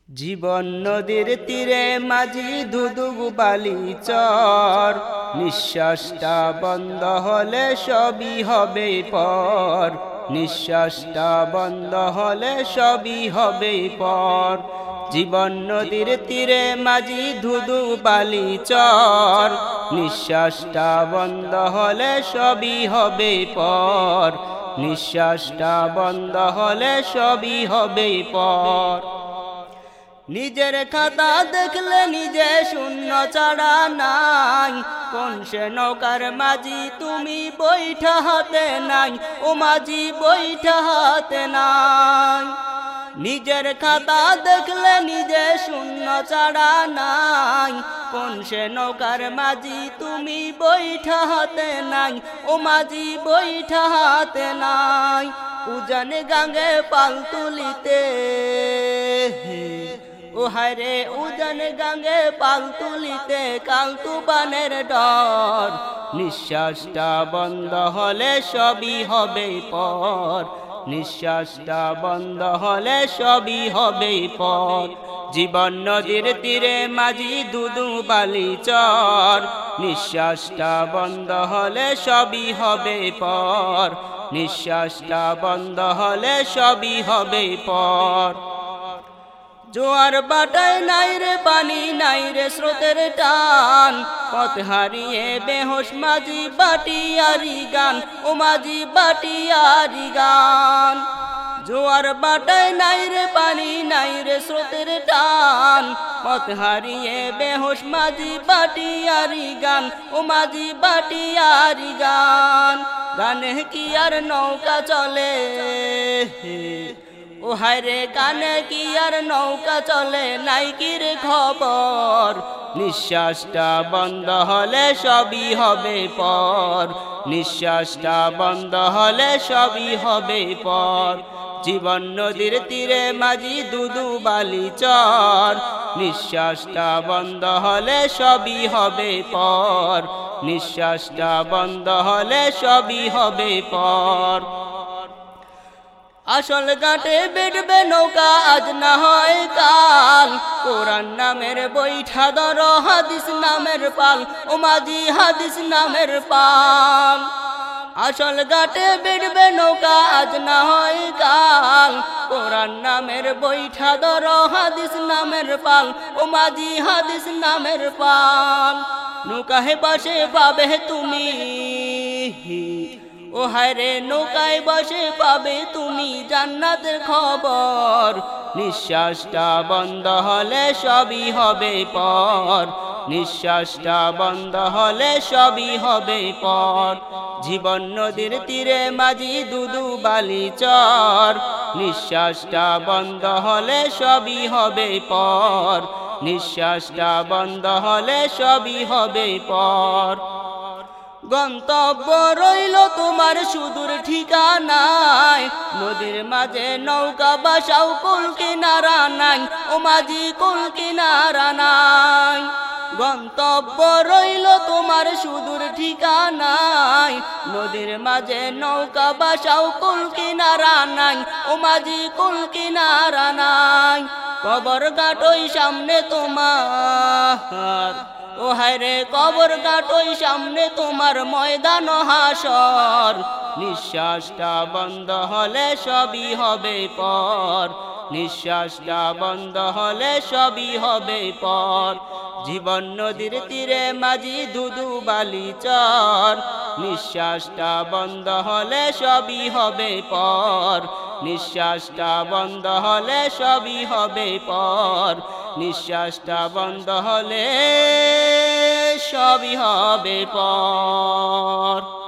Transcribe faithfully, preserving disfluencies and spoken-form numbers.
জীবন নদীর তীরে মাঝি ধুধু বালি চর, নিঃশ্বাসটা বন্ধ হলে সবই হবে পর, নিঃশ্বাসটা বন্ধ হলে সবই হবে পর। জীবন নদীর তীরে মাঝি ধুধু বালি চর, নিঃশ্বাসটা বন্ধ হলে সবই হবে পর, নিঃশ্বাসটা বন্ধ হলে সবই হবে পর। নিজের খাতা দেখলে নিজে শূন্য ছাড়া নাই, কোন সে নৌকার মাঝি তুমি বৈঠা হাতে নাই, ও মাঝি বৈঠা হাতে নাই। নিজের খাতা দেখলে নিজে শূন্য ছাড়া নাই, কোন সে নৌকার মাঝি তুমি বৈঠা হাতে নাই, ও মাঝি বৈঠা হাতে নাই। উজান গাঙ্গে পাল তুলিতে ও হায়রে, উজান গাঙ্গে পাল তুলিতে কালতু বানের ডর, নিঃশ্বাসটা বন্ধ হলে সবই হবে পর, নিঃশ্বাসটা বন্ধ হলে সবই হবে পর। জীবন নদীর তীরে মাঝি ধুধু বালি চর, নিঃশ্বাসটা বন্ধ হলে সবই হবে পর, নিঃশ্বাসটা বন্ধ হলে সবই হবে পর। জোয়ার বাটায় নাই রে পানি নাই রে স্রোতের টান, পথ হারিয়ে বেহোশ মাঝি বাটিয়ারি গান, ও মাঝি বাটিয়ারি গান। জোয়ার বাটায় নাই রে পানি নাই রে স্রোতের টান, পথ হারিয়ে বেহোশ মাঝি বাটিয়ারি গান, ও মাঝি বাটিয়ারি গান। গানে কি আর নৌকা চলে ও হায়রে, কানে কি আর নৌকা চলে নাই কি রে খবর, নিঃশ্বাসটা বন্ধ হলে সবই হবে পর, নিঃশ্বাসটা বন্ধ হলে সবই হবে পর। জীবন নদীর তীরে মাঝি ধুধু বালি চর, নিঃশ্বাসটা বন্ধ হলে সবই হবে পর, নিঃশ্বাসটা বন্ধ হলে সবই হবে পর। আসল ঘাটে বেড়বে নৌকা আজ না হয় কাল, কোরআন নামের বৈঠা ধর হাদিস নামের পাল, ও মাঝি হাদিস নামের পাল। আসল ঘাটে বেড়বে নৌকা আজ না হয় কাল, কোরআন নামের বৈঠা ধর হাদিস নামের পাল, ও মাঝি হাদিস নামের পাল। নৌকায় বসে পাবে তুমি ও হায়রে, নৌকায় বসে পাবে তুমি জান্নাতের খবর, নিঃশ্বাসটা বন্ধ হলে সবই হবে পর, নিঃশ্বাসটা বন্ধ হলে সবই হবে পর। জীবন নদীর তীরে মাঝি ধুধু বালি চর, নিঃশ্বাসটা বন্ধ হলে সবই হবে পর, নিঃশ্বাসটা বন্ধ হলে সবই হবে পর। গন্তব্য রইল তোমার সুদূর ঠিকানায়, নদীর মাঝে নৌকা বাসাও কুল কিনারা নাই, ও মাঝি কুল কিনারা নাই। গন্তব্য রইল তোমার সুদূর ঠিকানায়, নদীর মাঝে নৌকা বাসাও কুল কিনারা নাই, ও মাঝি কুল কিনারা নাই। কবর ঘাটই সামনে তোমার ও হায়রে, কবর ঘাটই সামনে তোমার ময়দান হাসর, নিঃশ্বাসটা বন্ধ হলে সবই হবে পর, নিঃশ্বাসটা বন্ধ হলে সবই হবে পর। জীবন নদীর তীরে মাঝি ধুধু বালি চর, নিঃশ্বাসটা বন্ধ হলে সবই হবে পর, নিঃশ্বাসটা বন্ধ হলে সবই হবে পর, নিঃশ্বাসটা বন্ধ হলে সবই হবে পর।